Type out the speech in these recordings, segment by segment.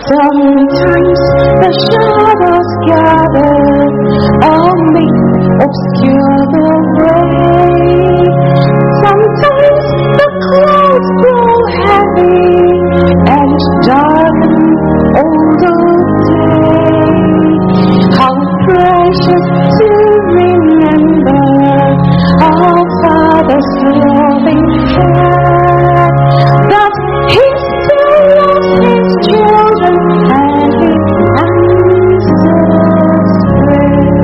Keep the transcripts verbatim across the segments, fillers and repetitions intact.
Sometimes the shadows gather on me, obscure the way. Sometimes the clouds grow heavy and darken all the day. How precious to remember our Father's loving care, that He still loves His children and He answers prayer.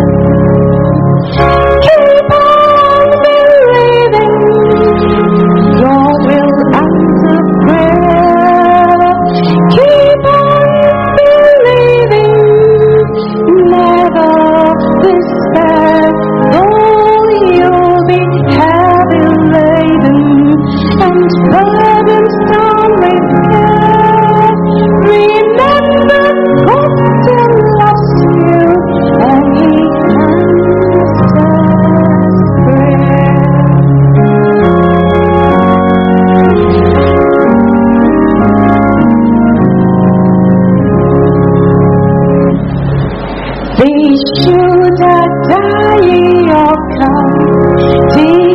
Keep on believing, God will answer prayer. Keep on believing, never despair, though you'll be heavy laden and burdens down with care. Remember, God still loves you and He answers prayer. These shoes are dying or come.